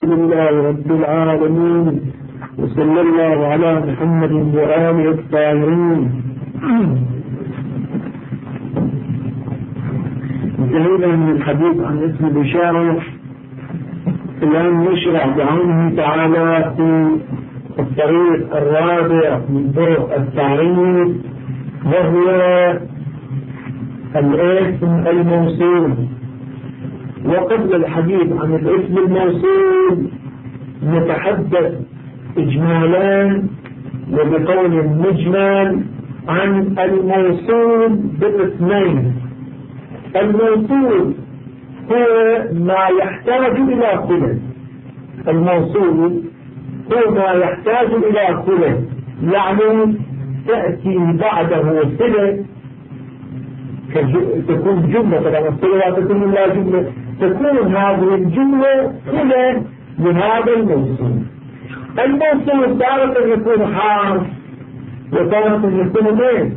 لله رب العالمين، وصلى الله على محمد وآله الطاهرين. انتهينا من الحديث عن اسم الإشارة. الآن نشرع بعونه تعالى في الطريق الرابع من طرق التعريف، وهو الاسم الموصول. وقبل الحديث عن الاسم الموصول نتحدث إجمالا وبقول مجمل عن الموصول بالاثنين. الموصول هو ما يحتاج إلى صلة. الموصول هو ما يحتاج إلى صلة، يعني تأتي بعده صلة، تكون جملة. طبعا الصلة لا تكون إلا جملة، تكون هذه الجملة صلة لهذا الموصول. الموصول تارة يكون حرف وتارة يكون ميل.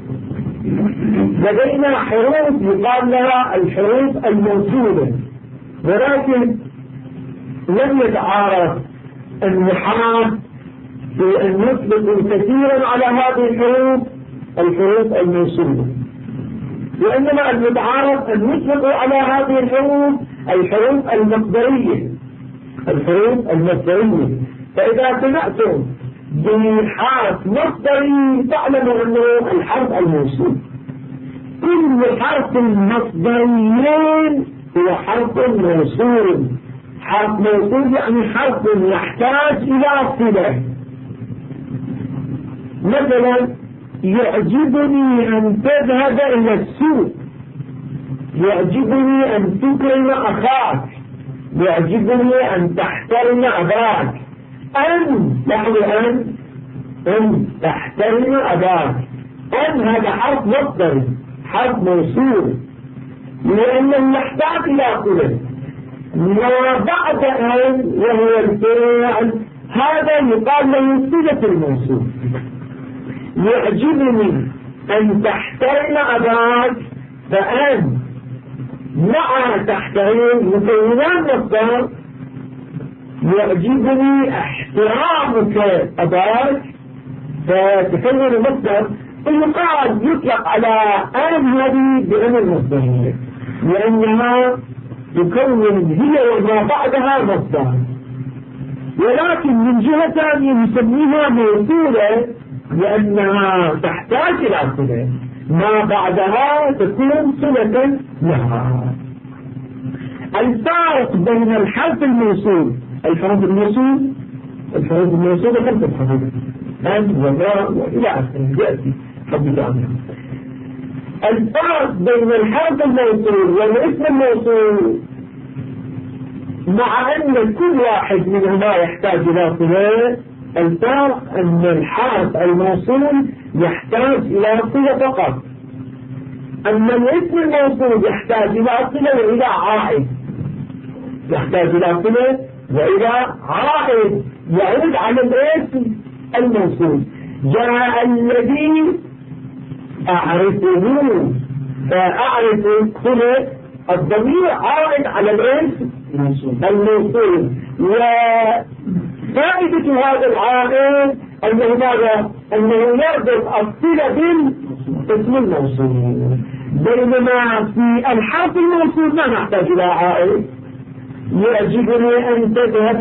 لدينا حروف يقال لها الحروف الموصولة، ولكن لم يتعارف النحاة في أن يطلق كثيرا على هذه الحروف الموصولة، وإنما المتعارف أن يطلق على هذه الحروف المصدرية. الحروف المصدرية، فإذا سمعتم بحرف مصدري تعلموا أنه الحرف الموصول. كل حرف مصدري هو حرف موصول. حرف موصول يعني حرف يحتاج إلى صلة. مثلا يعجبني أن تذهب إلى السوق، يعجبني أن تكرم أخاك، يعجبني أن تحترم أباك. أن تحترم أباك، أن هذا حرف مصدري، حرف موصول، لأنه يحتاج إلى صلة. ما بعد أن وهو الفعل هذا يقال له صلة الموصول. يعجبني أن تحترم أباك، فأن مع تحترم مكونان مصدر. يعجبني احترامك أباك، فتكون المصدر. يقال يطلق على أن هذه بأن المصدرية، لأنها تكون هي وما بعدها مصدر. ولكن من جهة ثانية نسميها موصولة لأنها تحتاج إلى صلة، ما بعدها تكون صلة لها. الفارق بين الحرف الموصول، الحروف الموصولة 5 حروف، أن وما وإلى آخره يأتي حديث عنها. الفارق بين الحرف الموصول والاسم الموصول، مع أن كل واحد منهما يحتاج إلى صلة، الفارق أن الحرف الموصول يحتاج إلى صلة فقط، أما الاسم الموصول يحتاج إلى صلة وإلى عائد. يحتاج إلى صلة وإلى عائد يعود على الاسم الموصول. جاء الذي أعرفه، فأعرف صلة الضمير عائد على الاسم الموصول. وفائدة هذا العائد أنه ماذا؟ أنه يربط الصلة بالاسم الموصول، بينما في الحرف الموصول ما نحتاج إلى عائد. يعجبني أن تذهب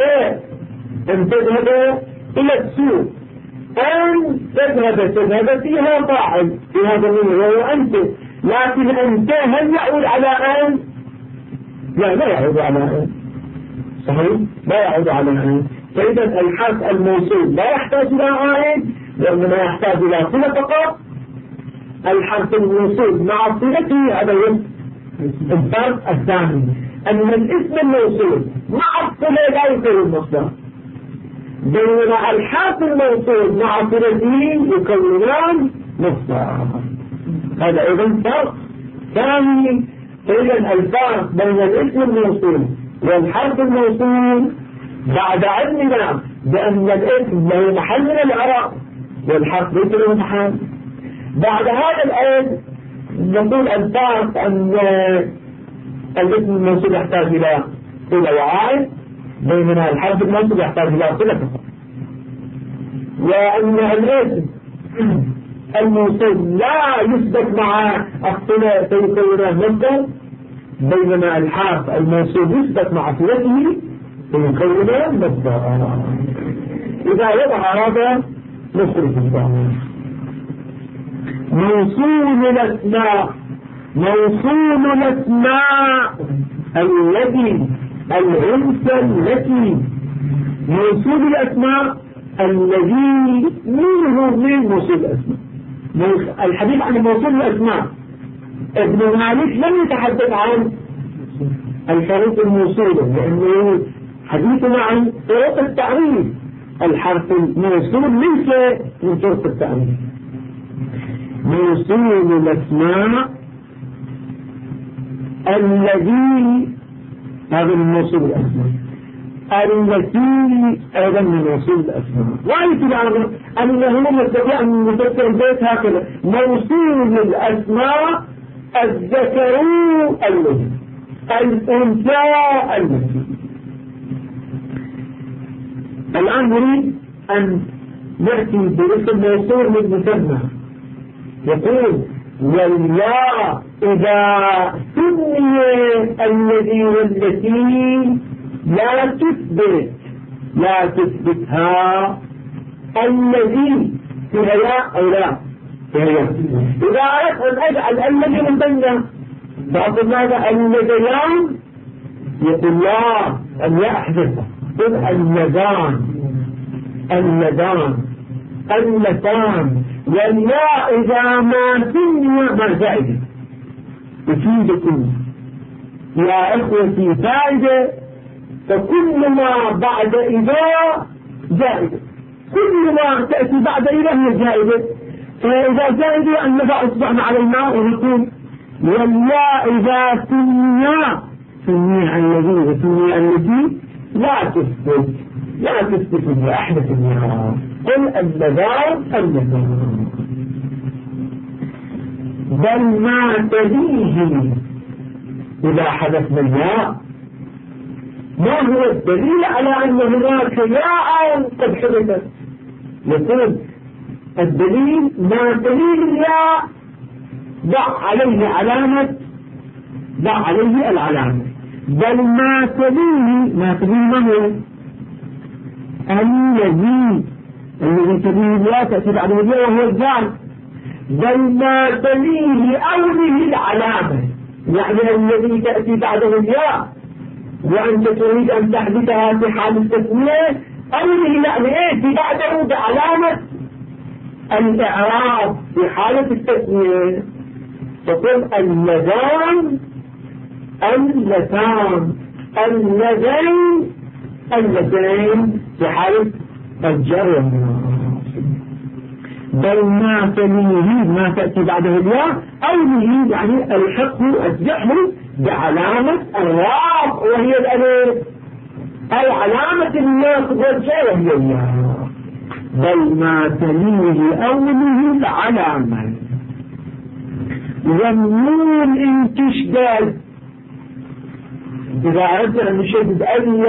إلى السوق. أن تذهب فيها فاعل في هذا النمو وهو أنت، لكن أنت هل يعود على أن؟ لا يعود على أن. صحيح؟ لا يعود على أن. فإذا الحرف الموصول لا يحتاج إلى عائد، وإنما يحتاج إلى صلة فقط. الحرف الموصول مع صلته هذا الفرق الثاني، أن الاسم الموصول مع الصلة لا يكون المصدر، بينما الحرف الموصول مع صلته يكونان مصدر. هذا أيضا فرق ثاني. إذن الفرق بين الاسم الموصول والحرف الموصول بعد علمنا بأن الاسم له محل من الإعراب والحرف ليس له محل. بعد هذا العلم نقول الفرق أن الاسم الموصول يحتاج إلى صلة وعائد، بينما الحرف المنصوب يحتاج إلى صلة فقط. وأن الاسم الموصول لا يثبت مع الصلة فيكون مصدر، بينما الحرف الموصول يثبت مع صلته فيكون مصدر. إذا وضع هذا نخرج الضمير. موصول الأسماء الذي العنصر التي موصول الأسماء الذي منه من موصول الأسماء. الحديث عن موصول الأسماء ابن مالك لم يتحدث عن الحروف الموصولة، لأنه حديثنا عن طرق التعريف. الحرف الموصول ليس من طرق التعريف. موصول الأسماء الذي هذا من موصول الأسماء التي أيضا من موصول الأسماء. وعليك العرب أنه نستطيع أن نفسر البيت هكذا: موصول الأسماء الذكر الذي، الأنثى التي. الآن نريد أن نأتي باسم موصول للمثنى. يقول: والله إذا سمي الذي والتي لا تثبتها الذي فيها ياء أو لا فيها ياء. إذا أردت أن أجعل الذي من بيننا فأقول ماذا؟ اللذان. يقول لا، أن يحذفها. قل اللذان اللتان. والياء إذا ما سمي ما زائدة. أفيدكم يا إخوتي فائدة، فكل ما بعد إذا زائدة، كل ما تأتي بعد إذا هي زائدة. فإذا زائدة أن نضع إصبعنا على الماء ونقول: والياء إذا سمي الذي وسمي التي لا تثبت بأحدث النهار. قل اللذان بل ما تليه إذا حدثنا الياء. ما هو الدليل على أن هناك ياء قد حدثت؟ يقول الدليل: ما تليه الياء ضع عليه العلامة. بل ما تليه ما هو الذي تليه الياء تأتي بعده الياء وهو الزال. بل ما تليه أوله العلامة، يعني الذي تأتي بعده الياء وأنت تريد أن تحدثها في حال التسمية، أوله يعني إيه؟ في بعده بعلامة الإعراب في حالة التسمية. تقول اللذان اللذين في حالة الجر. بل ما تليه ما تأتي بعده الياء أوله يعني الحقه الزحم بعلامة الواو وهي الألف، أي علامة الناصب والجر وهي الياء. بل ما تليه أوله العلامة. والنون إن تشدد، إذا أردنا أن نشدد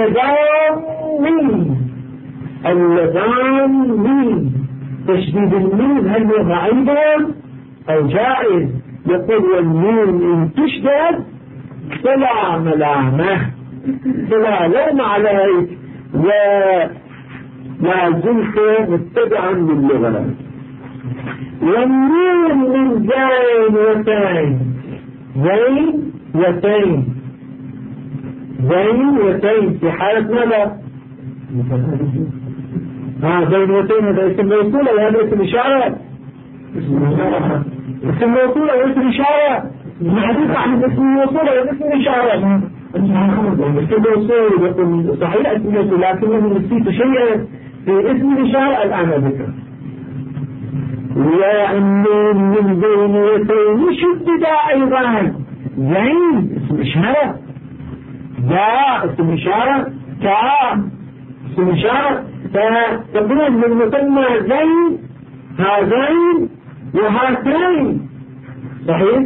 اللذان تشديد الميم هل هو معيب أو جائز؟ يقول: والنون إن تشدد فلا ملامة، فلا لوم عليك ولا زلت متبعا للغة. والنون من زين وتين في حالة ماذا؟ زين وتين هذا اسم موصول وهذا اسم إشارة. اسم موصول واسم إشارة. الحديث عن اسم موصول واسم إشارة. اسم موصول يقول صحيح اسم موصول، لكنه نسيت شيئا في اسم الإشارة الآن ذكر. والنون من زين وتين شدد أيضا. زين اسم إشارة، اسم إشارة، اسم إشارة. فتقول من مثنى زين هذين وهاتين صحيح.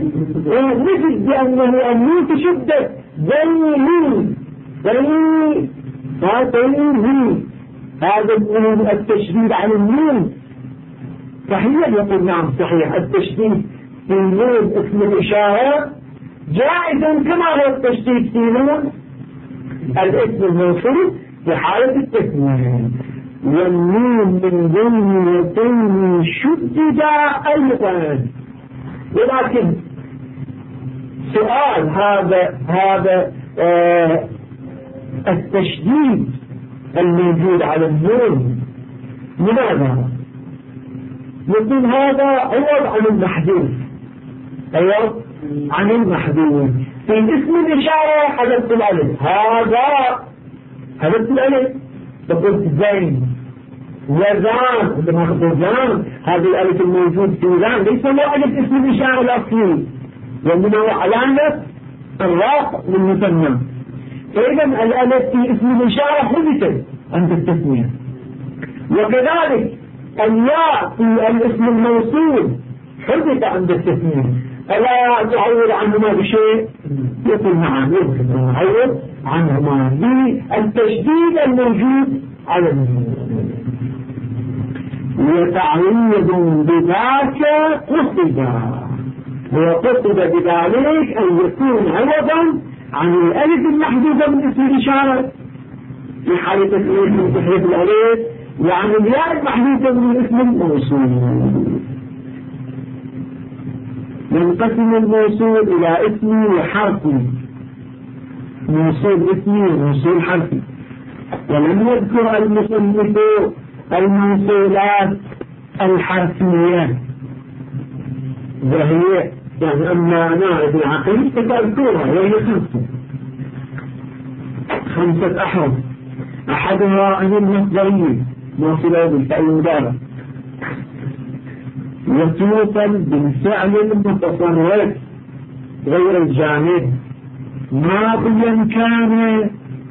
ونجد بأنه النون تشدد زين فاطمه هذا التشديد عن النون صحيح؟ يقول نعم صحيح. التشديد في نون اسم الإشارة جائزا كما هو التشديد في نون الاسم الموصول في حالة التثنية. والنون من ذنيتين شدد أيضا. ولكن سؤال هذا التشديد الموجود على النون لماذا؟ يقول هذا عوض عن المحذوف، عوض عن المحذوف. في اسم الإشارة حذفت الألف، هذا حذفت الألف، فقلت زين وزان، عندما قلت زان هذا الألف الموجود في زان ليس هو ألف اسم الإشارة الأصلي، وإنما هو علامة الرفع للمثنى. فإذا الألف في اسم الإشارة حذفت عند التثنية. وكذلك الياء في الاسم الموصول حذف عند التثنية، ألا تعوض عنهما بشيء؟ يقول نعم يمكن أن نعوض عنهما بالتشديد الموجود على النون. وتعويض بذاك قصد، وقصد بذلك أن يكون عوضا عن الألف المحذوفة من اسم الإشارة في حالة تحريف الألف، وعن الياء المحذوفة من اسم الموصول. ينقسم الموصول إلى اسمي وحرفي، موصول اسمي وموصول حرفي. ولم يذكر المصنف الموصولات الحرفية، وهي يعني أما نعرف العقيد فتذكرها، وهي خمسة أحرف. أحدها أن المصدرية موصولة بالفعل المضارع، وتوصل بالفعل المتصرف غير الجامد ماضيا كان،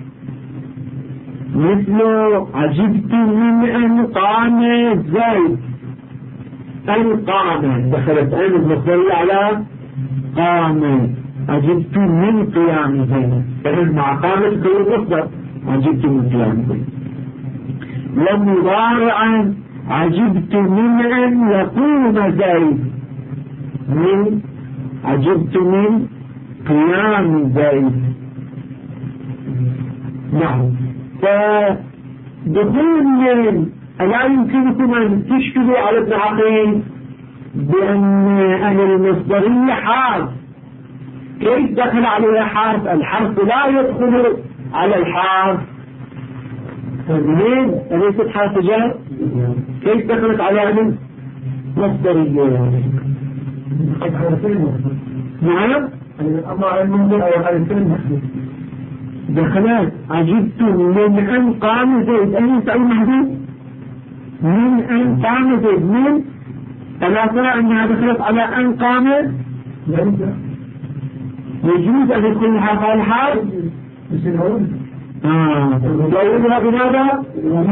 مثل عجبت من أن قام زيد. أن قام دخلت أن المصدرية على قام، عجبت من قيام زيد، فإن مع قامت غير مصدر عجبت من قيام زيد. ومضارعا عجبت من أن يقوم زيد، من عجبت من قيام زيد. نعم. فدخول من ألا يمكنكم أن تشكلوا على ابن عقيل بأن أهل المصدرية حرف، كيف دخل عليها حرف؟ الحرف لا يدخل على الحرف. من أليست حرف جر؟ كيف دخلت على من مصدرية؟ نعم. أما المنظر أو الحرفين دخلت عجبت من أن قام زيد، أين سأل محدود؟ من أن قام زيد، من ألا ترى أنها دخلت على أن قام؟ يجوز أن يكون حرف على الحرف؟ يقولها بماذا؟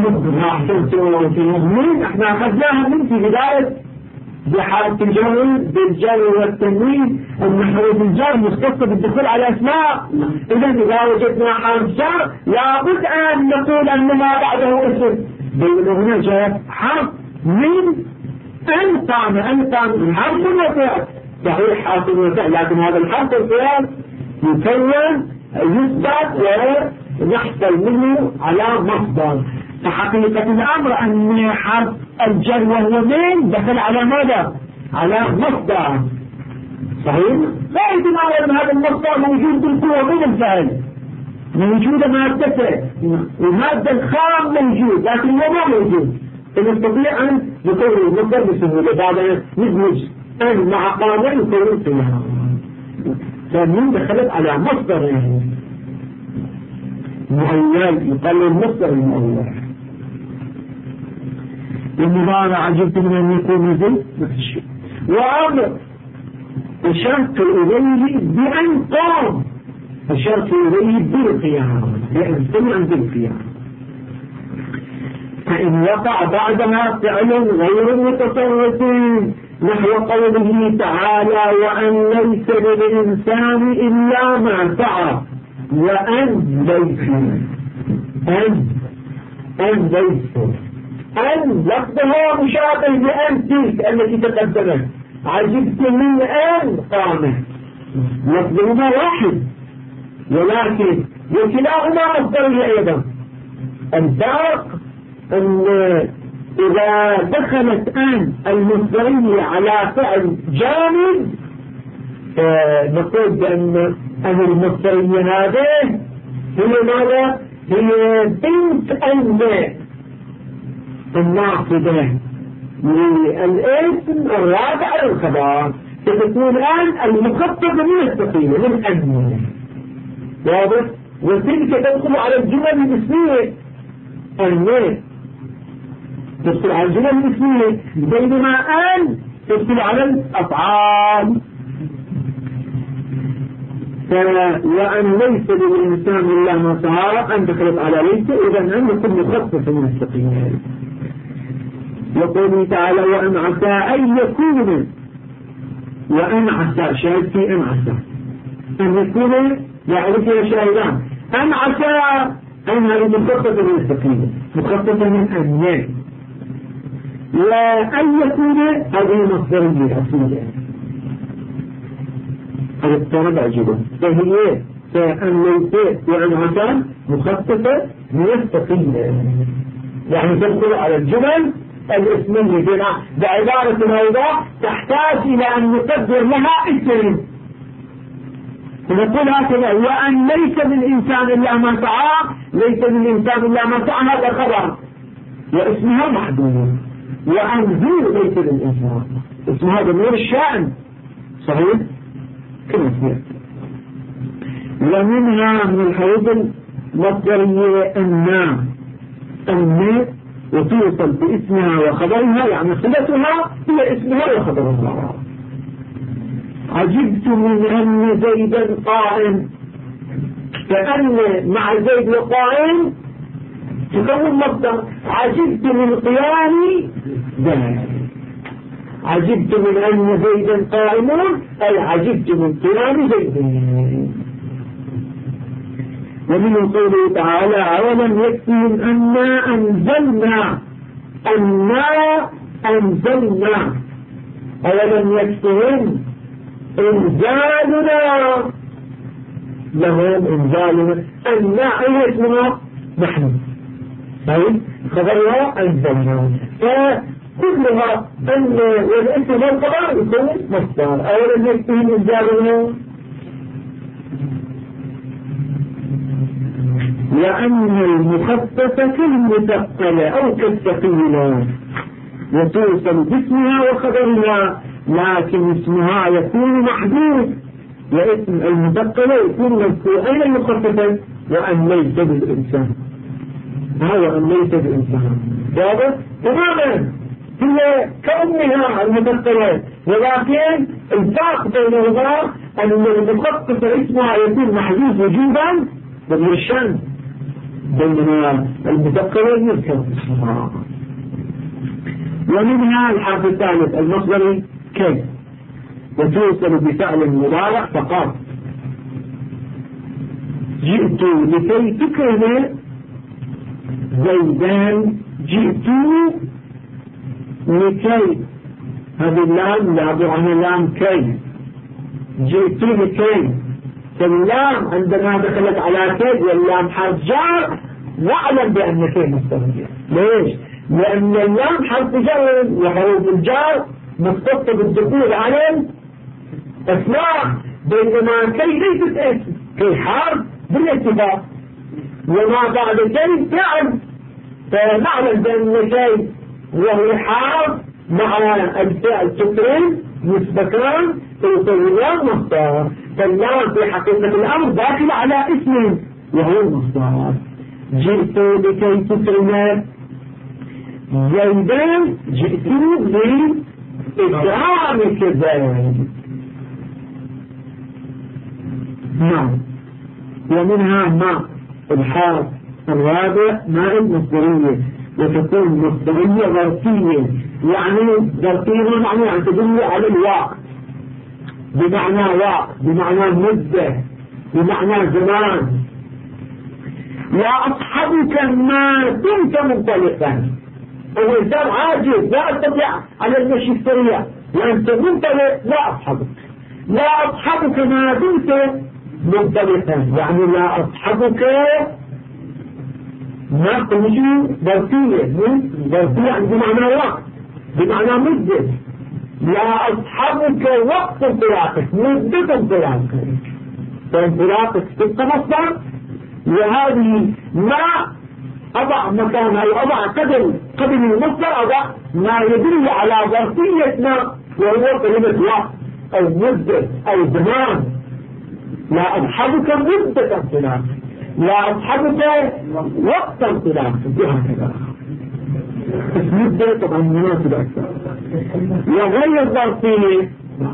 من احنا أخذناها من في بداية بحرف الجر بالجر والتنوين، أن حروف الجر مختصة بالدخول على أسماء. إذا وجدنا حرف جر لابد أن نقول أن ما بعده اسم، بينما هنا جاء حرف من أن قام حرف وفعل، صحيح حرف وفعل، لكن هذا الحرف والفعل يكون يثبت ويحصل منه على مصدر. فحقيقة الأمر أن حرف الجر وهو من دخل على ماذا؟ على مصدر، صحيح؟ لا يتناول أن هذا المصدر موجود بالقوة من الفعل، موجودة مادته، والمادة الخام موجود لكن هو ما موجود، فنستطيع أن نكون المصدر بسهولة بعد ندمج أن مع قامة نكون فيها. فمن دخلت على مصدر يعني مؤول، يقال المصدر المؤول. المضارع عجبت من أن يكون زيد نفس الشيء. وأمر أشرت إليه بأن قام، أشرت إليه بالقيام، لأن سمع بالقيام. فإن وقع بعدها فعل غير متصرف نحو قوله تعالى وأن ليس للإنسان إلا ما سعى، وأن ليس أن ليس أن لفظها مشابه لأن تلك التي تقدمت. عجبت من أن قامت، لفظهما واحد ولكن وكلاهما مصدرية أيضا. الفرق أن إذا دخلت أن المصدرية على فعل جامد نقول بأن المصدرية هذه هي ماذا؟ هي بنت أن الناقضة للاسم الرابع للخبر، فتكون أن المخففة من الثقيلة من أن. واضح؟ وتلك تدخل على الجمل الاسمية، أن تدخل على الجمل الاسمية، بينما أن تدخل على الأفعال. وأن ليس للإنسان إلا ما سعى، أن دخلت على ليس، إذن أن يكون مخففة من الثقيلة. يقول تعالى وأن عسى أن يكون، وأن عسى شاهد في أن عسى أن يكون يعرف يا شاهدان. أن عسى أن هذه مخففة من الثقيلة، مخففة من أن. وأن يكون هذه مصدرية أصلية، هذا الطرد عجيبا. فهي فأن ليس وأن عسى مخففة من الثقيلة، يعني تدخل على الجمل الاسمية بعبارة أيضا تحتاج إلى أن نقدر لها اسم. ونقول هكذا وأن ليس للإنسان إلا ما سعى، ليس للإنسان إلا ما سعى، هذا خبر واسمها محدود. وأن ذو ليس للإنسان اسمها ضمير الشأن، صحيح؟ كم اسمها. ومنها من الحروف المصدرية أن وتوصل باسمها وخبرها، يعني صلتها هي اسمها وخبرها. عجبت من أن زيدا قائم، فأن مع زيد وقائم تكون مصدر. عجبت من قيام زيد، عجبت من أن زيدا قائمون، أي عجبت من قيام زيد. ومن قوله تعالى أولم يكفهم أنا أنزلنا، أولم يكفهم إنزالنا لهم، إنزالنا أنا أي اسمها نحن، طيب خبرها أنزلنا. فكلها أن والاسم والخبر يكون مصدر. أولم يكفهم إنزالنا، لأن المخففة كالمثقلة أو كالثقيلة وتوصل باسمها وخبرها، لكن اسمها يكون محدود، واسم المثقلة يكون مذكور. أين المخففة؟ وأن ليس بالإنسان، هذا أن ليس بالإنسان. واضح؟ تماما هي كأنها المثقلة، ولكن الفرق بينهما أن المخففة اسمها يكون محدود وجوبا ضمير الشأن، بينما المثقلة يذكر اسمها. ومنها الحرف الثالث المصدري كي، وتوصل بفعل مضارع فقط. جئت لكي تكرم زيدان، جئت لكي، هذه اللام لا عنها لام كي، جئت لكي. فاللام عندما دخلت على كي واللام حرف جار نعلم بأن كي مصدرية. ليش؟ لأن اللام حرف جر، وحروف الجار مختصة بالدخول على الأسماء، بينما كي ليست اسم، كي حرف بالاتفاق، وما بعد كي فعل. فنعلم بأن كي وهو حرف مع الفعل تكرم مسبكان توصلان مصدر. فاللام في حقيقة الأمر داخل على اسم وهو المصدر. جئت لكي تكرم زيدان، جئت لإكرامك زيد. نعم. ومنها ما الحرف الرابع ماء المصدرية، وتكون مصدرية ظرفية، يعني ظرفية يعني تدل على الوقت، بمعنى وقت، بمعنى مدة، بمعنى زمان. لا أصحبك ما دمت منطلقا. الإنسان عاجز لا أستطيع على المشي السريع وأنت منطلق لا أصحبك. لا أصحبك ما دمت منطلقا يعني لا أصحبك ما تمشي ظرفية يعني بمعنى وقت بمعنى مدة. لا أصحبك وقت انطلاقك مدة انطلاقك فانطلاقك تبقى مصدر وهذه ما أضع مكان أو أضع قدم المصدر أضع ما يدل على ظرفية ما وهو كلمة وقت أو مدة أو زمان. لا أصحبك مدة انطلاقك لا أصحبك وقت انطلاقك بهكذا مدة طبعا مناسبة أكثر. وغير الظرفية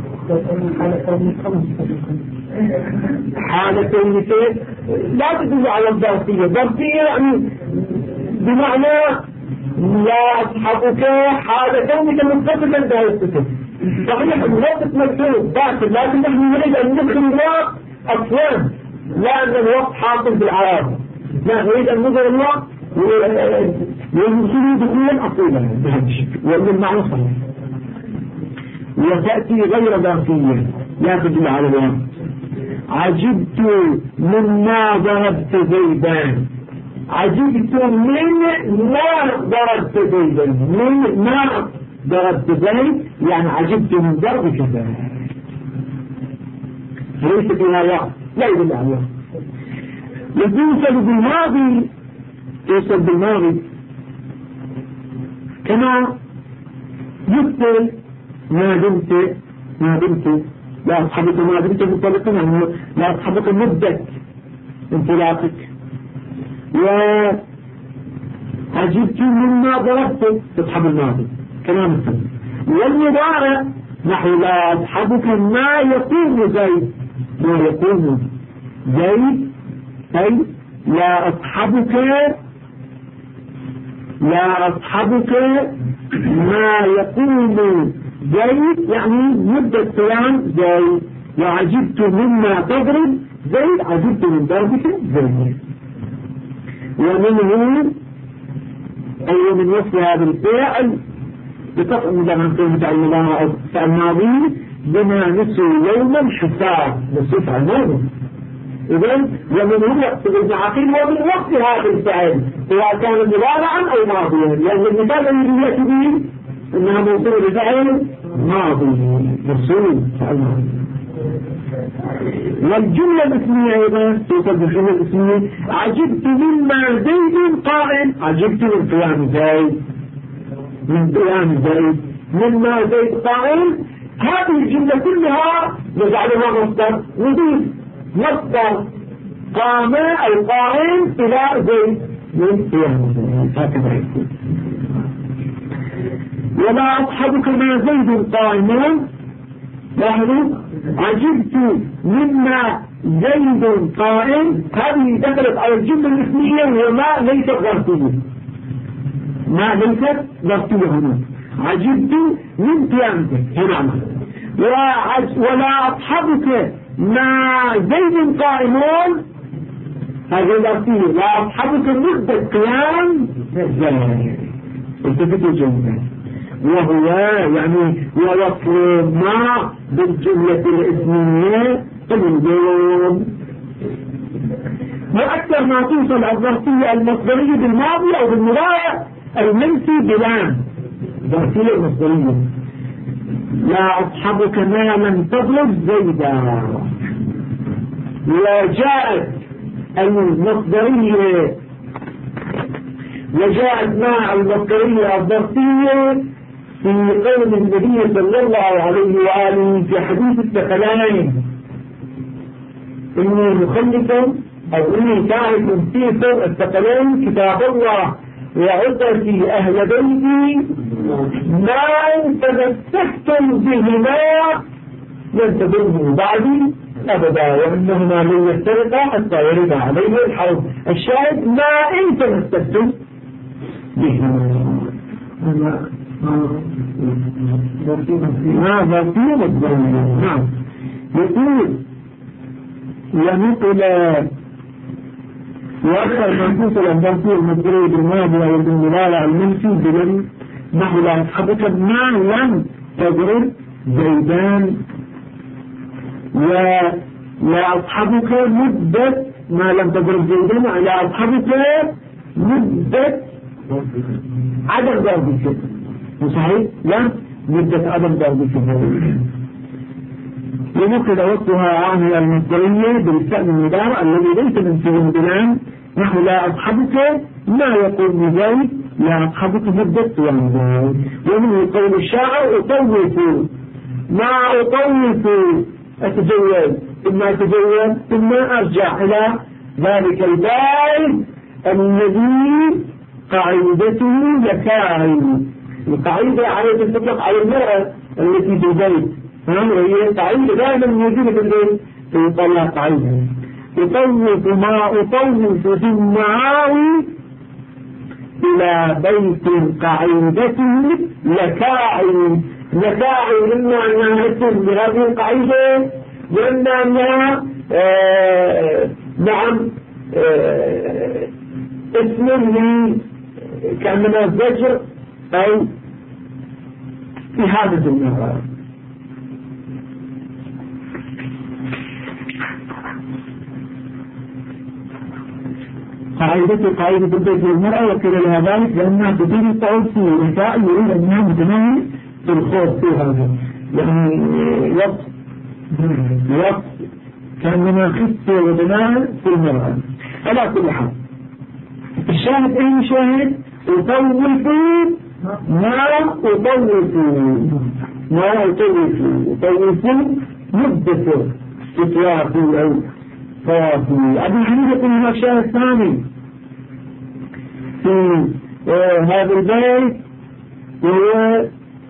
حالة كونية لا تدل على الظرفية. الظرفية يعني بمعنى لا أصحبك حالة كونك متصلا بها الصفة. صحيح الوقت مكتوب لكن نحن نريد أن ندخل الوقت أصلا لا أن الوقت حاصل بالعرب لا نريد أن ندخل الوقت ويمكن دخولا أصيلا بهذا الشكل وإن المعنى صحيح. وتأتي غير ظرفية لا تدل على الوقت. عجبت مما ضربت زيدان. عجبت من ما ضربت زيدا من ما ضربت زيد يعني عجبت من ضربك زيد ليس فيها وقت لا يدل على الوقت. يوصل بالماضي يوصل بالماضي كما يبطل ما دمت لا أصحبك ما دمت منطلقا يعني لا أصحبك مدة انطلاقك. وعجبت مما ضربت تصحب الماضي كما مثل. والمضارع نحو لا أصحبك ما يقوم زيد أي لا أصحبك ما يقوم زيد يعني مدة قيام زيد. وعجبت مما تضرب زيد عجبت من ضربك زيد. ومنه أي من وصف هذا الفعل بقطع مدامة المضارع الماضي بما نسوا يوما حساب نسوا على الماضي. إذن ومنه يقصد ابن عقيل ومن وصف هذا الفعل سواء كان مضارعا أو ماضيا لأن المثال الذي يأتي به إنها موصول بفعل ماضي مرسول فعل. والجملة الاسمية أيضا توصل بالجملة الاسمية عجبت مما زيد قائم. عجبت من قيام زيد مما زيد قائم. هذه الجملة كلها نجعلها مصدر نضيف مصدر قام أو قائم إلى زيد من قيام زيد هكذا يكون. ولا أصحبك ما زيد قائمون لاحظوا عجبت مما زيد قائم. هذه دخلت على الجملة الاسمية وما ليست ظرفية هنا. عجبت من قيامك هنا. ولا أصحبك ما زيد قائمون هذه ظرفية. لا أصحبك مدة قيام زيد التفتوا الجملة وهو يعني ووصف ما بالجملة الاسمية اليوم. وأكثر ما توصل الظرفية المصدرية بالماضي أو بالمضارع المنفي بلام ظرفية المصدرية. لا أصحبك ما لم تضرب زيدا. وجاءت المصدرية مع المصدرية الظرفية في قول النبي صلى الله عليه وآله في حديث الثقلين إني مخلف أو إني تارك فيكم الثقلين كتاب الله وعزتي أهل بيتي ما تمسكتم بهما لن تضروا بعدي أبدا وإنهما لن يفترقا حتى يرد عليه الحوض. الشاهد ما إن تمسكتم بهما ماذا في الدنيا. نعم يقول ونقل وأكثر منفوس الأنفاسي المذكورة بالماضي والدلالة المنفي بلن نحو لا أصحبك ما لم تضرب زيدان ولا أصحبك مدة ما لم تضرب زيدان لا أصحبك مدة عدم ضربك صحيح؟ لا مدة عدم ضربك وممكن وقتها عامل المصدرية بالفعل المضارع الذي ليس من فعل بلان نحو لا أصحبك ما يقول بذلك لا أصحبك مدة يعني ومن قول الشاعر أطوف ما أطوف أتجول ثم أتجول ثم أرجع إلى ذلك الباب الذي قاعدته لكاعي القاعدة على تطلق على المرأة التي في البيت وهي قاعدة دائما موجودة في البيت يقال لها قاعدة أطوف ما أطوف في المعاوي إلى بيت قاعدته لكاعي لكاعي إما أنها اسم بهذه القاعدة وإما أنها نعم اسم كأنما الزجر أو إهانة المرأة. قاعدة البيت للمرأة وكذا لها ذلك لأنها تطير الصعود في النساء يريد أنها متناهي في الخوض في هذا يعني وقت كأنما خفت وبناء في المرأة. على كل حال الشاهد أي شاهد أطوف ما أطوف مدة استطلاقي أو صافي. أبي حميد يقول هناك شاهد ثاني في هذا البيت وهو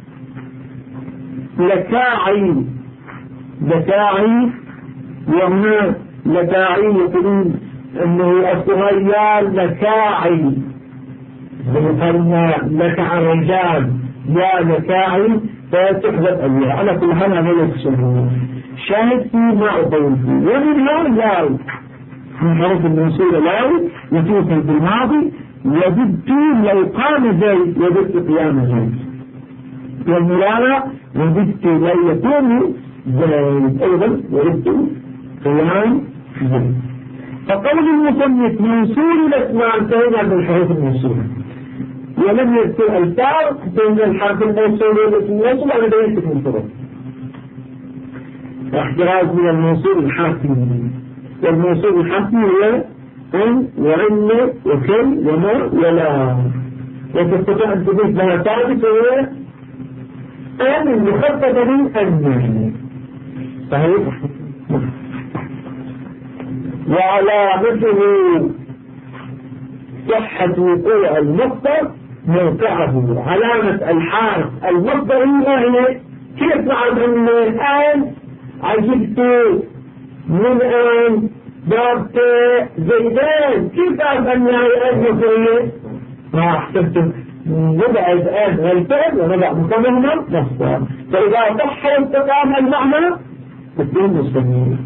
لكاعي وهنا لكاعي يقولون أنه الصغير لكاعي وقالنا لكع الرجال يا لكاعي فتحذف أبيها. على كل حال هذا يكسره شاهد في ما أطول فيه ومنها لاو من حروف الموصولة لاو يتوصل بالماضي وجدت لو قام زيد وجدت قيام زيد والملالة وجدت لو يكون زيد أيضا وجدت قيام زيد. فقول المصنف موصول الأسماء انتهينا بالحروف الموصولة ولم يذكر الفارق بين الحرف الموصول والاسم الموصول على بيت الفروق احتراز من الموصول الحرفي والموصول الحرفي هو أن وعن وكل وما ولا وتستطيع أن تضيف لها ثابت هو أن المخففة من أن صحيح. وعلامته صحة وقوع المصدر موقعه. علامة الحرف المصدر ما هي؟ كيف نعرف أن الآن عجبت من أن ضربت زيدان كيف تعرف أنها الآن مصرية؟ ما احتبت وضع الآن غلطان ووضع مصممنا مصدر فإذا صح واستقام المعنى تكون مصدرية.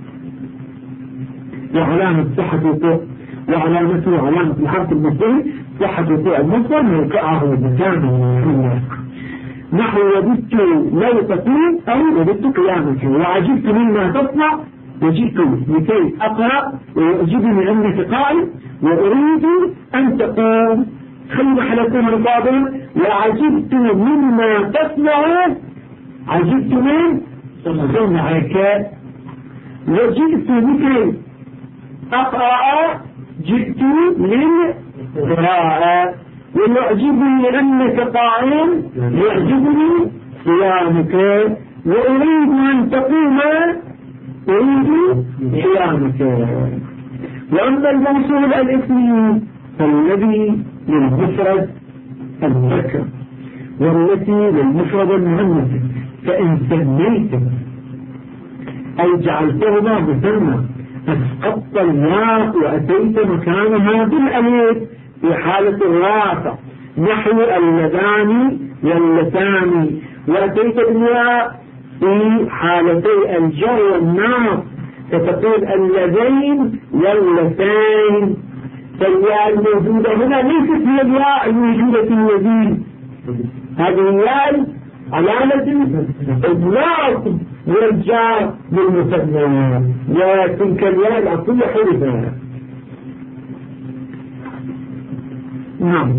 وعلامة صحة وقوع وعلامته علامة الحرف المصدري صحة وقوع المصدر موقعه مكانه نحو وجدت لو تكون أو وجدت قيامك وعجبت مما تصنع وجئت لكي أقرأ ويعجبني أنك قائم وأريد أن تقوم خلي حلقهم الفاضل وعجبت مما تصنع عجبت من صنعك وجئت لكي أقرأ جئت للقراءة ويعجبني أنك قائم يعجبني قيامك وأريد أن تقوم أريد قيامك. وأما الموصول الاسمي فالذي للمفرد المذكر والتي للمفرد المؤنث فإن سميت أو جعلتهما مثنى أسقطت الياء وأتيت مكانها بالألف في حالة الرافع نحو اللذان واللتان وأتيت بالياء في حالتي الجر والناصب فتقول اللذين واللتان فالياء الموجودة هنا ليست هي الياء الموجودة في اليدين، هذه الياء علامة الناصب والجار للمثنى، وتلك الياء الأصلية حرفها. نعم.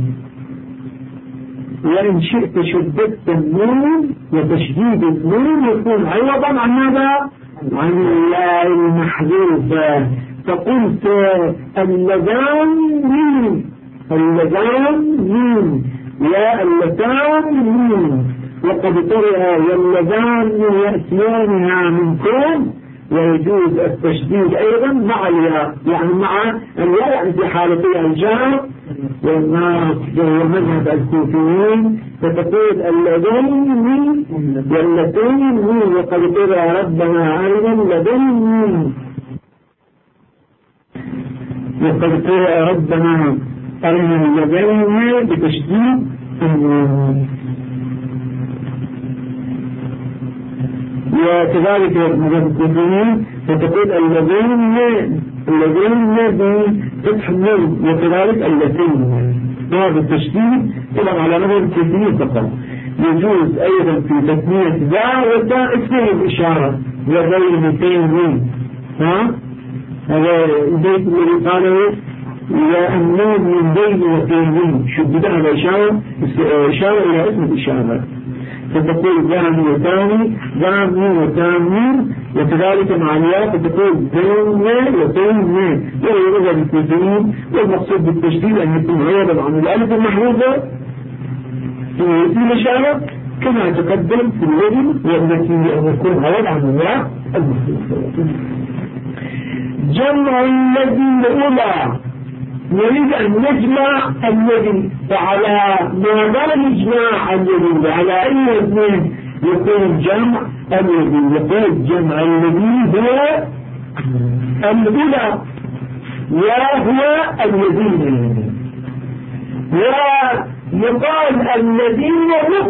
وإن شئت شددت النون، وتشديد النون يكون عوضا عن ماذا؟ عن الياء المحذوفة. فقلت اللذان مين، اللذان مين، يا اللتان مين، وقد قرأ واللذان يأتيانها منكم، ويجوز التشديد أيضا مع الياء، يعني مع الياء، يعني في حالتي الجار والناس وهو مذهب الكوفيين، فتقول اللذين واللتين مين، وقد قرأ ربنا أيضا لذين، وقد قرأ ربنا أرنا اللذين بتشديد النون. وكذلك المذهبين فتقول الذين بفتح النون، وكذلك اللتين هذا التشديد طبعا على نظر الكيفية فقط. يجوز أيضا في تسمية ذا وتا اسمه الإشارة وذين، هذا البيت الذي قاله إلى النون من بين وتين، شددها الإشارة إشارة إلى اسم الإشارة، فتقول ذان وثاني ذان وثاني، وكذلك مع الياء فتقول ذين وثين، وهو إذا بالتجديد. والمقصود بالتجديد أن يكون عوضا عن الألف المحروفة في الإشارة كما تقدم في الوزن، والتي يكون عوضا عن الياء المحروفة. جمع الذي الأولى نريد أن نجمع الذي، فعلى ماذا نجمع الذي؟ على أي اثنين يكون جمع الذي؟ يقول جمع الذي هو الأولى وهو الذين، ويقال الذين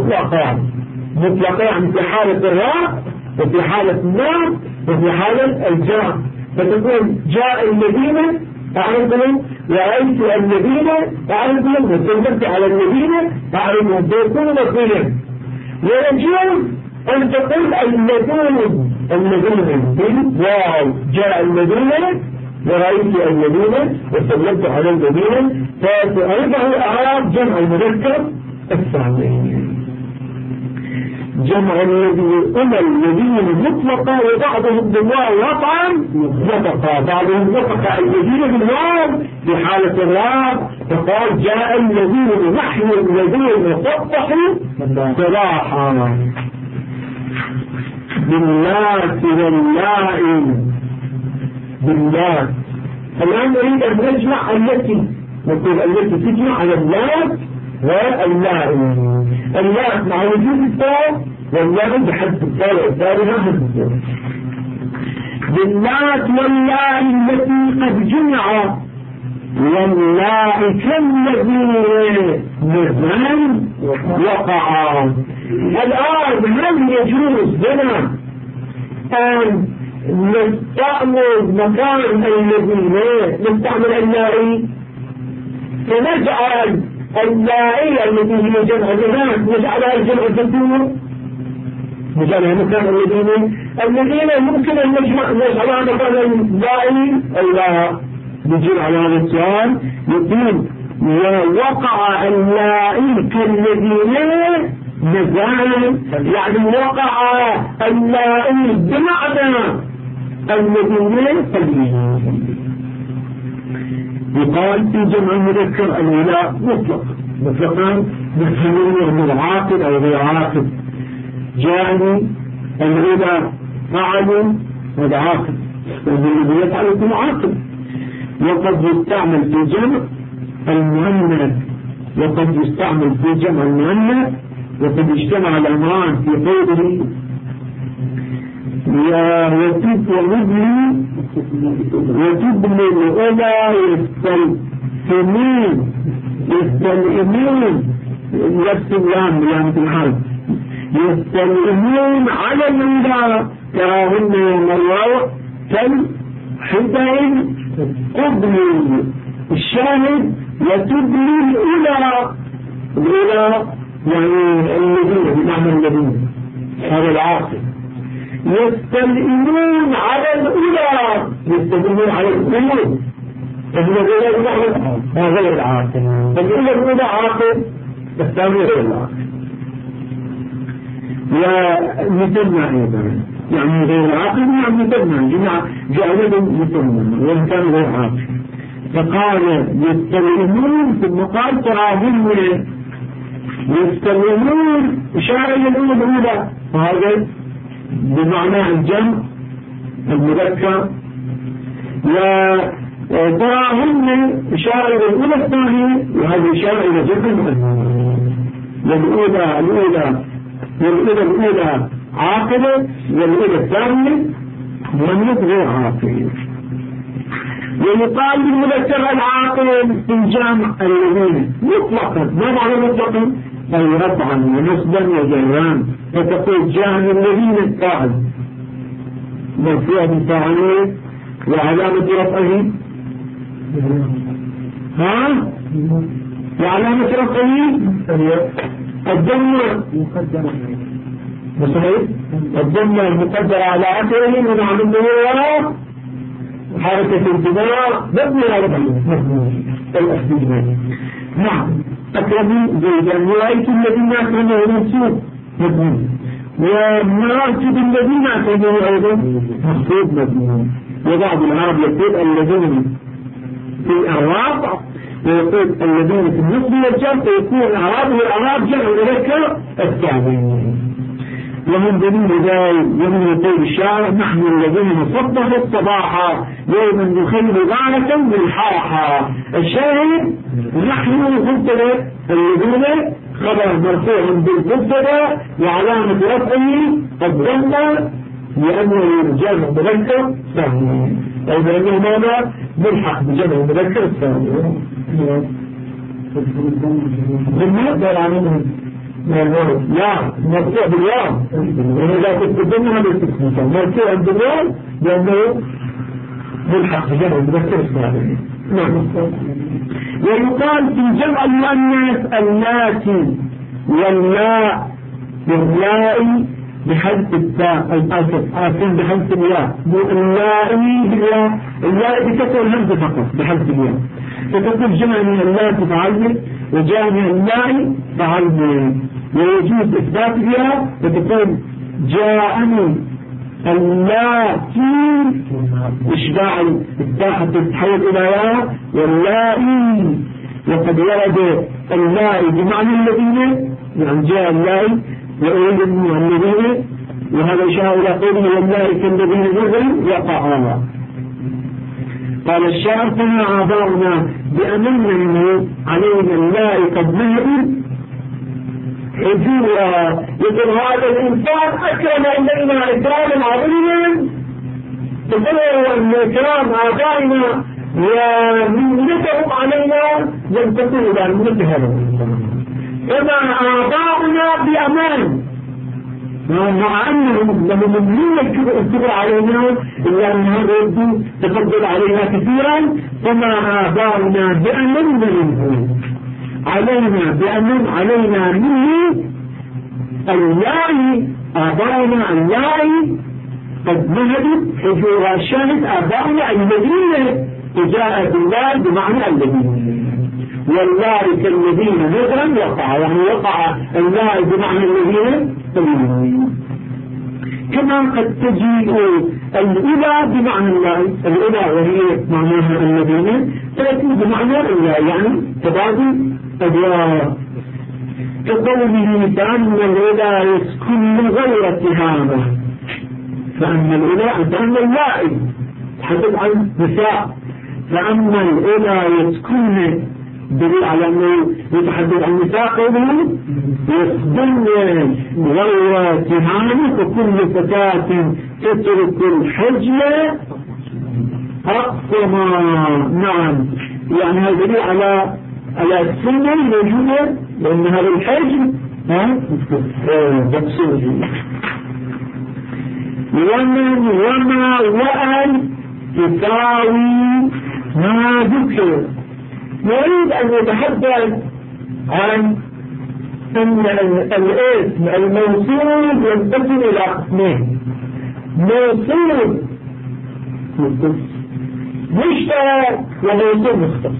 مطلقا يعني في حالة الراء وفي حالة النار وفي حالة الجار، فتقول جاء الذين أعرضهم، رأيت الذين أعرضهم، وسلمت على الذين أعرضهم، فيكون مطلقا. ويجوز أن تقول الذين بالواو، جاء الذين ورأيت الذين وسلمت على الذين، فتعرفه أعراب جمع المذكر السالم. جمع الذين مطلقا، وبعضهم بالواو وقعا نطقا، بعضهم نطق الذين بالواو في حالة الراء، فقال جاء الذين بنحو الذين صبحوا صلاحا باللات واللائم باللات. الآن نريد أن نجمع التي، نقول التي تجمع على اللات واللائم. اللات مع وجود التاء، واللائم بحذف التاء والتاء ما حذف. باللات واللائم التي قد جمع، واللائم كالذين نزل وقعا. الآن هل يجوز لنا أن نستعمل مكان الذين نستعمل اللائي، فنجعل اللائي التي هي جمع الناس نجعلها الجمع الذكور، نجعلها مكان الذين ممكن أن نجعلها مكان اللائي أو لا؟ نجيب على هذا السؤال يقول ووقع اللائي كالذين نزال، يعني وقع اللائي بمعنى الذين فليهم. يقال في جمع المذكر الأولى مطلقا بالحمول من العاقل أو غير عاقل، جاءني الأولى فعلوا هذا عاقل، والذي يفعل يكون عاقل. وقد يستعمل في جمع المؤنث، وقد يستعمل في جمع المؤنث، وقد اجتمع الأمران في قوله يا وتب ومبني وتبني الأولى يستلئمون نفس اللام لامة الحرب، يستلئمون على الأولى تراهن يوم الروح كالحدين قبل الشاهد وتبلي الأولى يعني الذين بمعنى الذين هذا العاقل يستلئمون على الأولى يستلئمون على الأولى فهو غير العاقل غير العاقل فالأولى عاقل الثانية غير العاقل ومثلنا أيضا يعني غير العاقل يعني مثلنا جعلهم مثلنا وإن كان غير عاقل فقال يستلئمون ثم قال تراهم يستلمون إشارة الأولى وهذا بمعنى الجمع المذكر وتراهم إشارة إلى الأولى الثانية وهذا إشارة إلى جمع المؤنث الأولى عاقلة والأولى الثانية مؤنث غير عاقل ويقال بالمذكر العاقل في الجمع الذين مطلقا ما معنى مطلقا أي رفعا ونصبا وجران فتقول جاء الذين الفاعل مرفوع بالفاعلية وعلامة رفعه وعلامة رفعه الضمة الضمة المقدرة على آخره ونعمل له حركة الانتباه مبني على الأسبوع. نعم أكرمي زيدا ورأيت الذين أكرموا منصوب مبني ومررت بالذين أكرموا أيضا مخطوب مبني وبعض العرب يقول الذين في الأعراب ويقول الذين في النصب والجر فيكون الأعراب والأعراب جمع مذكر الثاني ومن دليل ذلك ومن يقول الشاعر نحن الذين نصبح الصباح يوما نخيل غارة بالحاحة الشاهد نحن المبتدا الذين خبر مرفوع بالمبتدا وعلامة رفعه الضمة لأنه جمع مذكر ثاني أي لأنه ماذا ملحق بجمع مذكر ثاني بالنسبة عنهم لا مرفوع بالواو وإذا تقدمها بالتسمية مرفوع بالواو لأنه ملحق بجمع مذكر الثاني نعم ويقال في جمع المؤنث اللاتي واللائي بحذف التاء آسف بحذف الياء اللائي بالياء اللائي بكسر الهمزة فقط بحذف الياء فتقول جمع من اللاتي فعلم وجامع اللائي فعلم ويجوز إثبات الياء فتقول جاءني اللاتي إشباع التاء تتحول إلى ياء واللائي وقد ورد اللائي بمعنى الذين يعني جاء اللائي وأولد الذين وهذا إشارة إلى قوله واللائي كالذين نزل يقع قال الشاعر فما آباؤنا بأمنه علينا اللائي قد نهدوا حجورا يقول هذا الإنسان أكرم إلينا إكراما عظيما تقول أن إكرام آبائنا ومنتهم علينا لم تكن إلى منتهم فما آباؤنا بأمان مع أنهم لما ممنون الكبر علينا إلا أن هذا يبدو تفضل علينا كثيرا فما آباؤنا بأمان منهم علينا بأمن علينا منه اللائي آباؤنا اللائي قد نهدت حجورها الشاهد آباؤنا الذين جاء بالله بمعنى الذين واللائي كالذين نزلا وقع يعني وقع اللائي بمعنى الذين كما قد تجيء الأولى بمعنى اللائي الأولى وهي معناها الذين تأتي بمعنى اللائي يعني تبادل أدوار كقوله فأن الأولى يسكن غير اتهامه فأن الأولى فأن اللائي تحدث عن نساء فأما الأولى يسكن دليل على أنه يتحدث عن نساء قوله يسكن غير اتهامه وكل فتاة تترك الحجل أقصما نعم يعني هذا دليل على السنة الموجودة لأن هذا الحجم بقصوه وما وأن تساوي ما ذكر يريد أن يتحدث عن أن الاسم الموصول ينقسم إلى قسمين: موصول مشترك وموصول مختص.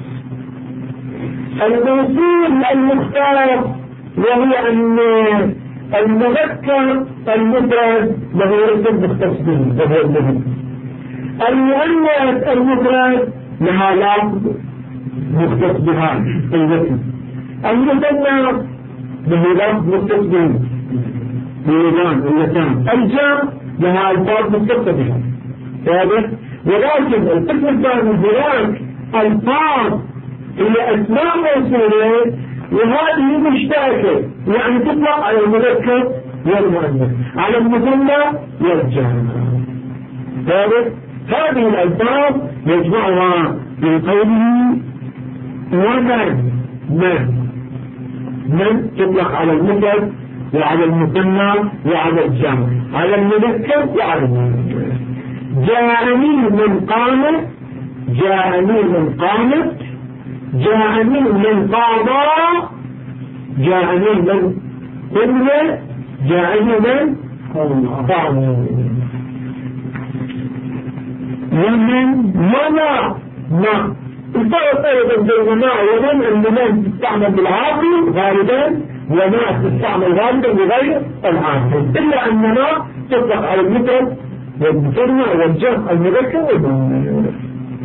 الموصول المختار وهو أن المذكر المفرد له اسم مختص به وهو المهم. المؤنث المفرد لها لفظ مختص بها الاسم. المثنى له لفظ مختص به اللسان. الجمع لها ألفاظ مختصة بها. واضح؟ ولكن القسم الثاني هناك ألفاظ هي أسماء موصولة وهذه مشتركة، يعني تطلق على المذكر والمؤنث، على المثنى والجمع. واضح؟ هذه الألفاظ يجمعها في قوله من تطلق على المفرد وعلى المثنى وعلى الجمع، على المذكر وعلى المؤنث. جاءني من قامت، جاءني من قامت، جاءني من قاضى، جاءني من قبل، جاءني من قام. ومن ما الفرق أيضا بين ما ومن أن من تستعمل بالعاقل غالبا وما تستعمل غالبا بغير العاقل، إلا أن ما تطلق على المفرد والمثنى والجمع المذكر والمؤنث.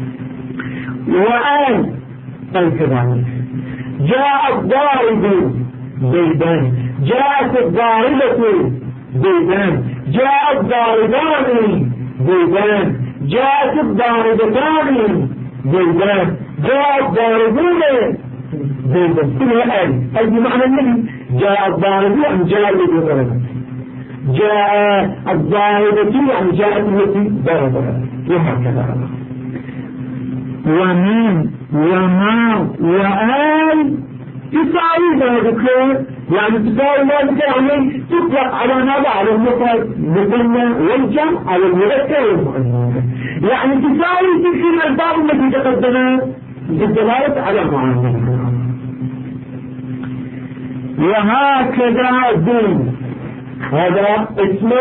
وآن الكذلك جاء الضارب زيدان، جاءت الضاربة زيدان، جاء الضاربان زيدان، جاءت الضاربتان زيدان، جاء الضاربون زيدان. كلها آل بمعنى النبي. جاء الضارب يعني جاء الذي ضرب، جاء الضاربة يعني جاءت التي ضربها، وهكذا. ومن وما وآل تساوي ما ذكر، يعني تساوي ما ذكر يعني تطلق على ماذا؟ على المفرد مثنى والجمع، على المذكر والمؤنث، يعني تساوي تلك الألفاظ التي تقدمت بالدلالة على معانيها. وهكذا دون، هذا اسم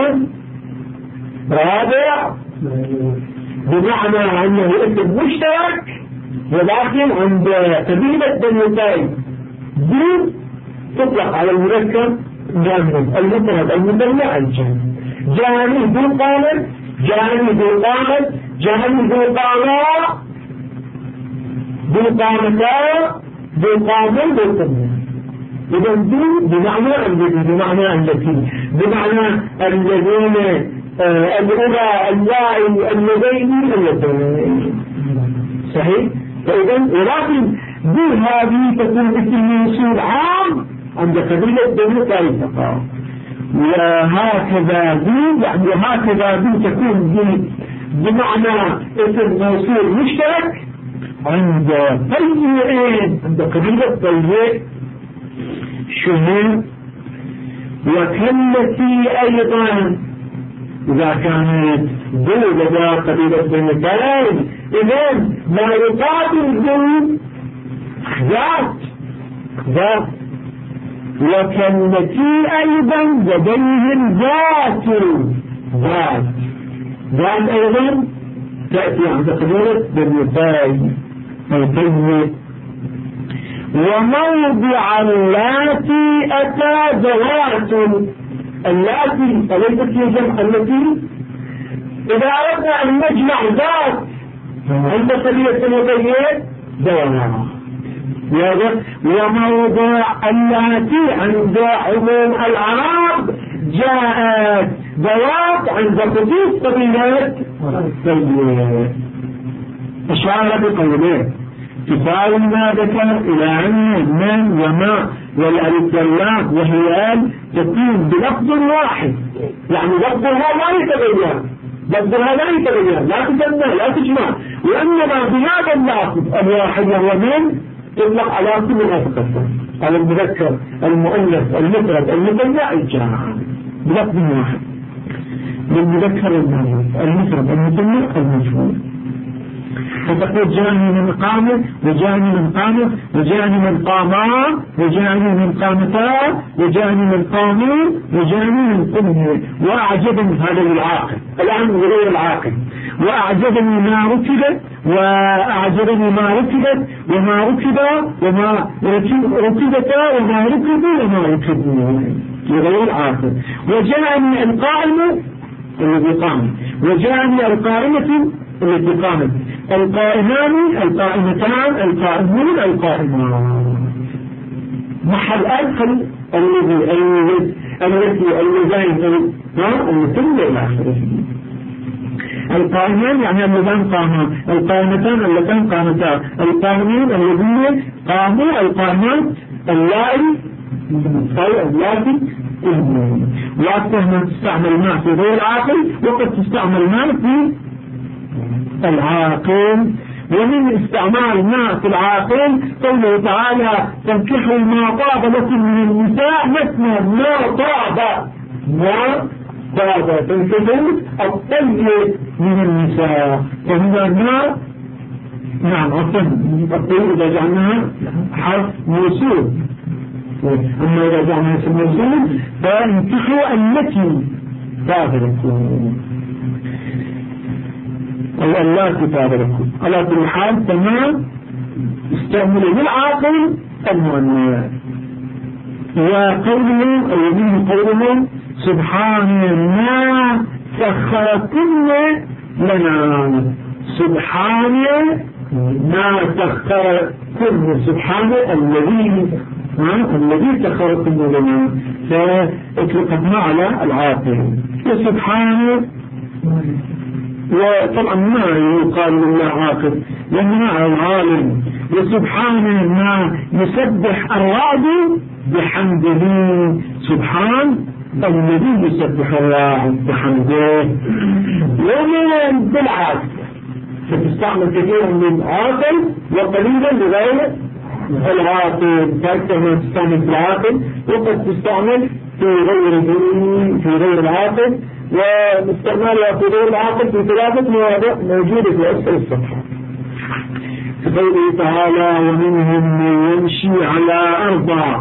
رابع بمعنى أنه اسم مشترك، ولكن عند قبيلة بني سعيد دون تطلق على المذكر جامد المفرد المثنى الجمع. جاني ذو قامت، جاني ذو قامت، جاني ذو قاما، ذو قامتا، ذو قامل، ذو قمنا. إذا ذو بمعنى الذي، بمعنى التي، بمعنى الذين، الأولى، اللائي، اللذين، اللذين. صحيح؟ فإذا ولكن ذو هذه تكون اسم موصول عام عند قبيلة بني سعيد فقط. وهكذا ذو يعني وهكذا ذو تكون بمعنى اسم موصول مشترك عند طيئين، عند قبيلة طيئ شهور. وكالتي أيضا إذا كانت ذو لدى قبيلة بني سعيد، إذن ما يقابل ذو ذات. وكالتي أيضا لديهم ذات أيضا تأتي عند قبيلة بني سعيد. وموضع اللاتي أتى ذوات، اللاتي فليست في جمع التي. إذا أردنا أن نجمع ذات عند قبيلة المطيئ ذوات. وموضع اللاتي عند عموم العرب جاءت ذوات عند خصوص قبيلة الطيئ. أشار بقوله تساوي ما ذكر إلى أن من وما والألف واللام وهي تكون بلفظ واحد، يعني لفظها لا يتغير، لفظها لا يتغير، لا تجمع لا تجمع، وإنما بهذا اللفظ الواحد وهو من يطلق على كل ما تقدم، على المذكر المؤنث المفرد المثنى الجمع بلفظ واحد، للمذكر المؤنث المفرد المثنى المجموع. فتقول جاءني من قامه وجاءني من قامه وجاءني من قاما وجاءني من قامتا وجاءني من قامه وجاءني من قمه. وأعجبني هذا العاقل الآن غير العاقل. وأعجبني ما ركبت وأعجبني ما ركبت وما ركب وما ركبتا وما ركبوا وما ركبوا لغير العاقل. وجاءني القائمة الذي قام وجاءني القائمة التي قامت القائمان القائمتان القائمون القائمان. محل أدخل الذي اللذين المثل الآخر. القائمان يعني اللذين قاما القائمتان اللتان قامتا القائمين الذين قاموا القائمات اللائي وقد تستعمل ما في غير العاقل وقد تستعمل ما في العاقل. ومن استعمال ما في العاقل قوله تعالى تنكحوا ما طاب لكم من النساء مثنى ما طاب تنكحوا الطيب من النساء. وهذا ما نعم الطيب إذا جعلناها حرف موصول. أما إذا جعلناها اسم موصول فانكحوا التي طاب لكم اللاتي طاب لكم. على كل حال تمام استعملوا بالعاقل المؤنث. وقوله أو يمين قوله سبحان ما سخركن لنا. سبحان ما سخركن سبحان الذي سخركن لنا فاطلقتنا على العاقل. وسبحان وطبعا ما يقال لله عاقل لأنه العالم. وسبحان ما يسبح الرعد بحمده. سبحان الذي يسبح الرعد بحمده. ومن بالعكس فتستعمل كثيرا من عاقل وقليلا لغير العاقل. فأكثر تستعمل بالعاقل وقد تستعمل في غير العاقل. واستعمالها في غير العاقل في ثلاثة مواضع موجودة في أسفل الصفحة. في قوله تعالى ومنهم من يمشي على 4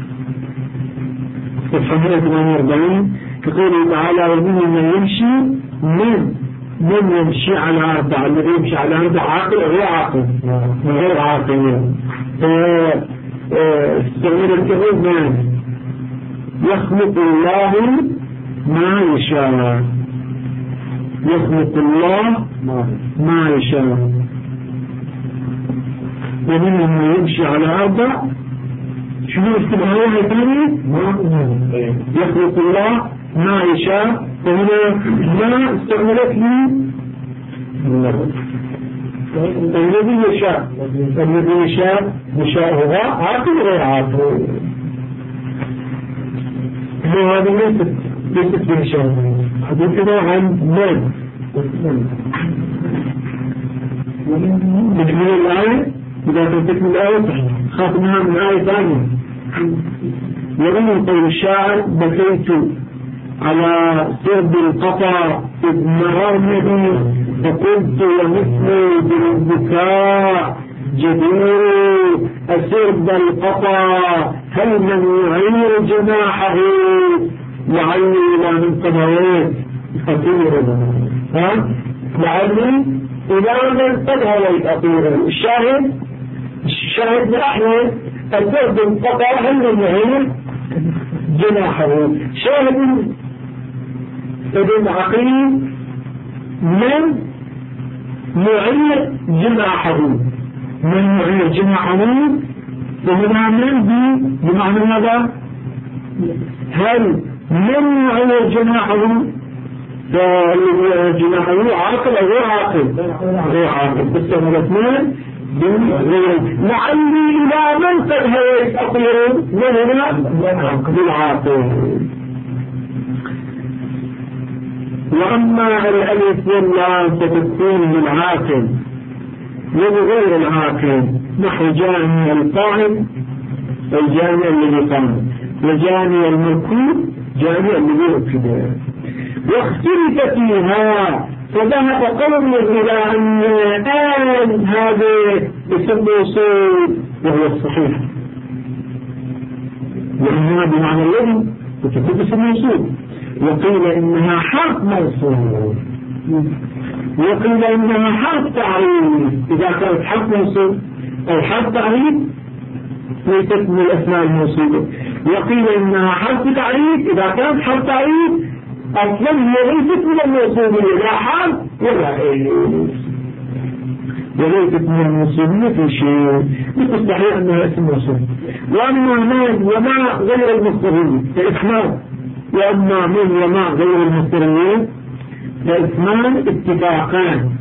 صفحة 148. في قوله تعالى ومنهم من يمشي من يمشي على 4. الذي يمشي على 4 عاقل غير عاقل غير عاقل. استعمال الكثير من يخلق الله ما يشاء. يخلق الله ما يشاء. ومنهم من يمشي على 4. شنو استبعادها الثانية؟ يخلق الله ما يشاء. وهنا ما استعملت لي الذي يشاء. الذي يشاء يشاء عاقل غير عاقل. هذه ليست بإشارة. حديثنا عن من تكمل الآية. إذا تكمل الآية خاتمها من آية ثانية. ومن قول الشاعر بكيت على سرب القطع إذ مررني فقلت ومثلي بالبكاء جدير أسرب القطع هل من يعير جناحه لعلي إلى من قضيت أطير. لعلي إلى من قضيت أطير. الشاهد نحن أسرب القطع هل من يعير جناحه. شاهد ابن عقيل من يعير جناحه. من يعير جناحه وهنا من بمعنى ماذا؟ هل من يعير جناحه جناحه عاقل أو غير عاقل؟ غير عاقل. بس هذا اثنين لعلي إلى من قد هويت أطير وهنا بالعاقل. وأما الألف واللام فتكون بالعاقل وبغير العاقل نحو جاني القائم الجاني الذي قام وجاني المركوب جاني الذي ركب. واختلف فيها فذهب قوم إلى أن آن هذا اسم موصول وهو الصحيح، لأنها بمعنى الذي وتكون اسم موصول. وقيل إنها حرف موصول، وقيل إنها حرف تعريف إذا كانت حرف موصول أو حرف تعريف ليست من الأسماء الموصولة. وقيل إنها حرف تعريف إذا كانت حرف تعريف أصلا هي ليست من الموصولية، لا حرف ولا وليست من الموصولية في شيء، بتصبح أنها اسم موصول. وأما من وما غير المصدرية كإسماء، وأما من وما غير المصدرية كإسمان اتفاقان.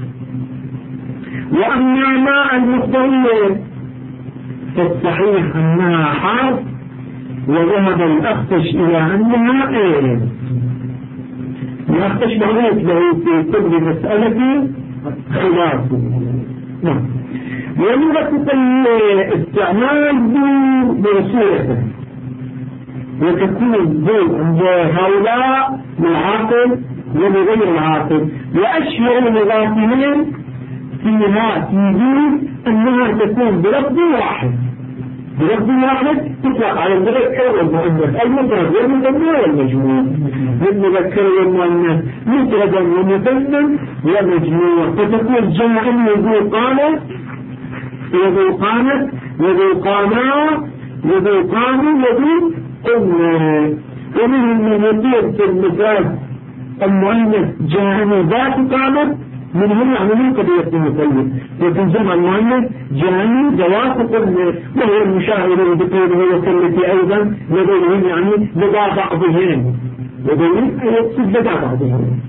وأما ما المصدرية فالصحيح أنها حرف، وذهب الأخفش إلى أنها إيه. الأخفش معروف له في كل مسألة خلاف. نعم. ولغة الاستعمال بصورته وتكون عند هؤلاء بالعاقل وبغير العاقل، وأشهر اللغاتين فيها تيجي أنها تكون بلفظ واحد، بلفظ واحد تطلق على المذكر والمؤنث، المفرد والمثنى والمجموع، المذكر والمؤنث مفردا ومثنى ومجموع، فتكون جمع وذو قامة وذو قامة وذو قامة وذو قامة وذو قمة. ومنهم من يصير في المثال المؤنث جاءني ذات قامة، من هم يعملون قضية المثلث، لكن جمع المؤنث جاءني ذوات قمة، وهو المشاهد بقوله وكلتي أيضا لديهم يعني لدى بعضهم، لديهم يقصد لدى بعضهم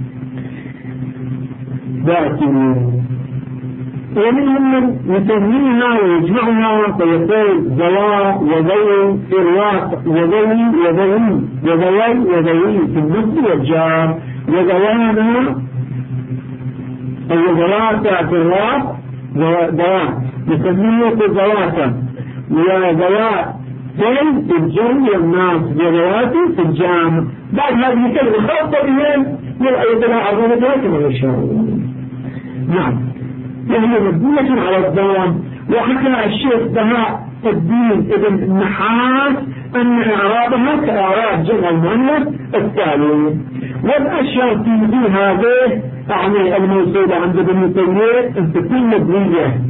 ذاتهم. ومنهم من يسميها ويجمعها فيقول زواء وذوي في الواقع، وذوي وذوي وذوي وذوي في النصب والجار، وذوانا أو ذوات في الواقع ذوات يسميه في ذواتا، وذوات في الجن والناس وذوات في الجامع. بعد هذه الكلمة خاصة بهم يرأيتها عظيمة كما يشاء. نعم. وهي مبنية على الضم. وحكى الشيخ بهاء الدين ابن النحاس أن إعرابها كإعراب جمع المؤنث التالي. والأشهر في هذه يعني الموصولة عند ابن تيمية أن تكون مبنية،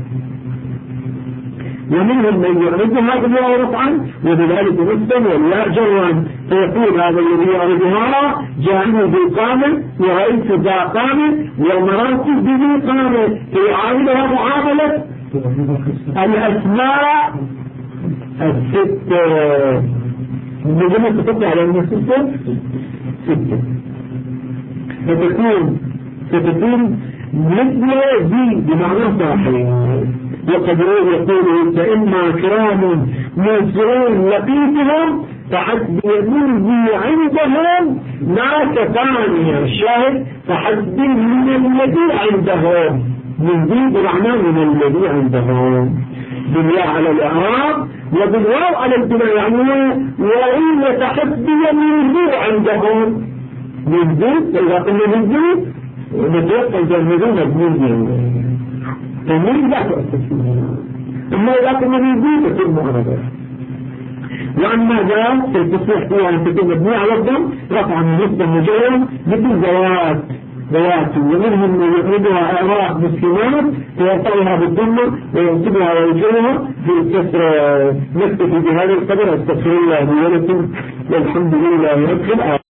ومنهم من يعرضها بالواو رفعا وبذلك نسبا والياء جرا، فيقول هذا الذي يعرضها جاءني ذي قامة ورأيت ذا قامة ومررت بذي قامة، فيعاملها معاملة الأسماء الستة. لما تطلع على الستة فتكون مثل ذي بمعنى صاحب. وقد يقول فإما كرام موسرون لقيتهم فحسب منذ عندهم ما كثانية. الشاهد فحسب من الذي عندهم، من ذي بمعنى من الذي عندهم، بالياء على الإعراب وبالواو على البناء، يعني وإن تحسب من ذي عندهم، من ذي إذا قلنا من ذي نتوقع جانبون مبنية فمن لا تؤسس فيها، أما إذا كنا من ذي تكون معرضة. وأما ذا في التصريح فيها أن تكون مبنية على الضم رفعا من نسبة مجرد مثل ذوات، ومنهم من يقربها إعراب مسلمات فيرفعها بالضمة وينصبها ويجرها بالكسر. نكتفي بهذا القدر. استغفر الله لي ولكم والحمد لله رب العالمين.